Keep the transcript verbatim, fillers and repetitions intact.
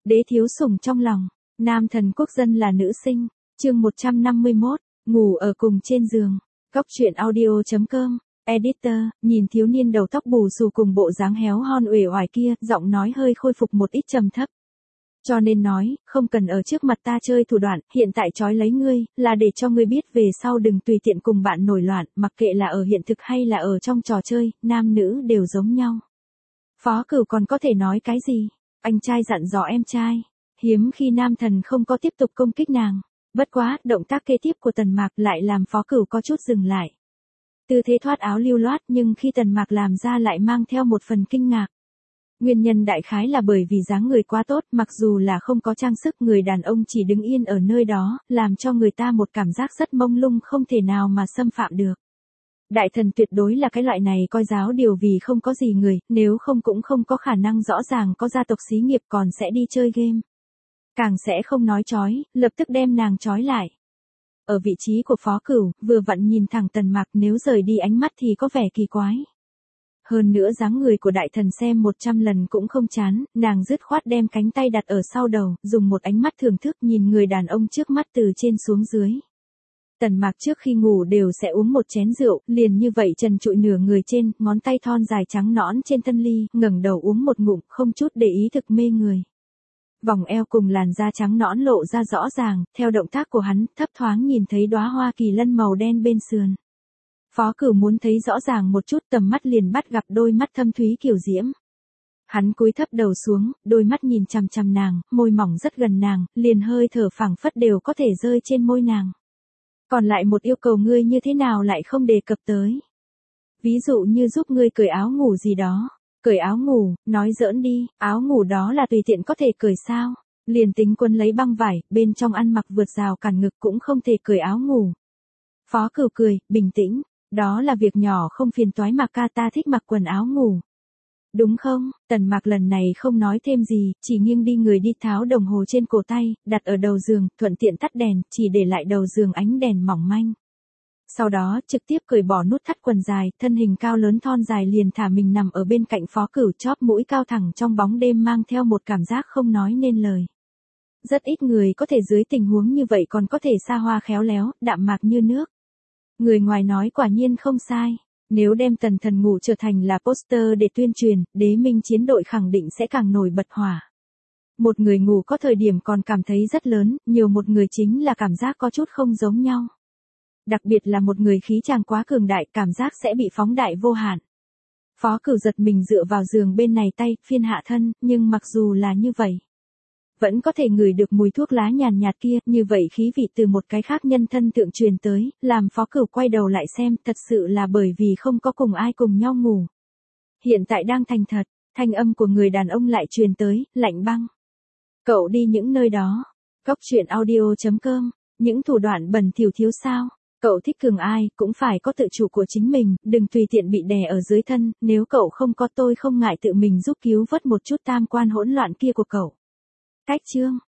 Đế thiếu sủng trong lòng, nam thần quốc dân là nữ sinh, chương một trăm năm mươi mốt, ngủ ở cùng trên giường. Cóc truyện audio chấm com, editor, nhìn thiếu niên đầu tóc bù xù cùng bộ dáng héo hon uể oải kia, giọng nói hơi khôi phục một ít trầm thấp. Cho nên nói, không cần ở trước mặt ta chơi thủ đoạn, hiện tại trói lấy ngươi, là để cho ngươi biết về sau đừng tùy tiện cùng bạn nổi loạn, mặc kệ là ở hiện thực hay là ở trong trò chơi, nam nữ đều giống nhau. Phó Cửu còn có thể nói cái gì? Anh trai dặn dò em trai. Hiếm khi nam thần không có tiếp tục công kích nàng. Bất quá, động tác kế tiếp của Tần Mạc lại làm Phó Cửu có chút dừng lại. Tư thế thoát áo lưu loát nhưng khi Tần Mạc làm ra lại mang theo một phần kinh ngạc. Nguyên nhân đại khái là bởi vì dáng người quá tốt, mặc dù là không có trang sức, người đàn ông chỉ đứng yên ở nơi đó, làm cho người ta một cảm giác rất mông lung không thể nào mà xâm phạm được. Đại thần tuyệt đối là cái loại này coi giáo điều vì không có gì người, nếu không cũng không có khả năng rõ ràng có gia tộc xí nghiệp còn sẽ đi chơi game. Càng sẽ không nói chói, lập tức đem nàng chói lại. Ở vị trí của Phó Cửu, vừa vặn nhìn thẳng Tần Mạc, nếu rời đi ánh mắt thì có vẻ kỳ quái. Hơn nữa dáng người của đại thần xem một trăm lần cũng không chán, nàng dứt khoát đem cánh tay đặt ở sau đầu, dùng một ánh mắt thưởng thức nhìn người đàn ông trước mắt từ trên xuống dưới. Tần Mạc trước khi ngủ đều sẽ uống một chén rượu, liền như vậy trần trụi nửa người trên, ngón tay thon dài trắng nõn trên thân ly, ngẩng đầu uống một ngụm, không chút để ý thực mê người. Vòng eo cùng làn da trắng nõn lộ ra rõ ràng, theo động tác của hắn, thấp thoáng nhìn thấy đóa hoa kỳ lân màu đen bên sườn. Phó Cửu muốn thấy rõ ràng một chút, tầm mắt liền bắt gặp đôi mắt thâm thúy kiểu diễm. Hắn cúi thấp đầu xuống, đôi mắt nhìn chằm chằm nàng, môi mỏng rất gần nàng, liền hơi thở phảng phất đều có thể rơi trên môi nàng. Còn lại một yêu cầu ngươi như thế nào lại không đề cập tới. Ví dụ như giúp ngươi cởi áo ngủ gì đó. Cởi áo ngủ, nói giỡn đi, áo ngủ đó là tùy tiện có thể cởi sao. Liền tính Quân lấy băng vải, bên trong ăn mặc vượt rào cản ngực cũng không thể cởi áo ngủ. Phó Cửu cười, bình tĩnh, đó là việc nhỏ không phiền toái mà ca, ta thích mặc quần áo ngủ. Đúng không? Tần Mạc lần này không nói thêm gì, chỉ nghiêng đi người đi tháo đồng hồ trên cổ tay, đặt ở đầu giường, thuận tiện tắt đèn, chỉ để lại đầu giường ánh đèn mỏng manh. Sau đó, trực tiếp cởi bỏ nút thắt quần dài, thân hình cao lớn thon dài liền thả mình nằm ở bên cạnh Phó Cửu, chóp mũi cao thẳng trong bóng đêm mang theo một cảm giác không nói nên lời. Rất ít người có thể dưới tình huống như vậy còn có thể xa hoa khéo léo, đạm mạc như nước. Người ngoài nói quả nhiên không sai. Nếu đem Tần Thần ngủ trở thành là poster để tuyên truyền, Đế Minh chiến đội khẳng định sẽ càng nổi bật hỏa. Một người ngủ có thời điểm còn cảm thấy rất lớn, nhiều một người chính là cảm giác có chút không giống nhau. Đặc biệt là một người khí chàng quá cường đại, cảm giác sẽ bị phóng đại vô hạn. Phó Cửu giật mình dựa vào giường bên này tay, phiên hạ thân, nhưng mặc dù là như vậy, vẫn có thể ngửi được mùi thuốc lá nhàn nhạt kia, như vậy khí vị từ một cái khác nhân thân thượng truyền tới, làm Phó Cửu quay đầu lại xem, thật sự là bởi vì không có cùng ai cùng nhau ngủ. Hiện tại đang thành thật, thanh âm của người đàn ông lại truyền tới, lạnh băng. Cậu đi những nơi đó. Cóc truyện audio chấm com, những thủ đoạn bẩn thỉu thiếu sao? Cậu thích cường ai, cũng phải có tự chủ của chính mình, đừng tùy tiện bị đè ở dưới thân, nếu cậu không có tôi không ngại tự mình giúp cứu vớt một chút tam quan hỗn loạn kia của cậu. Cách chương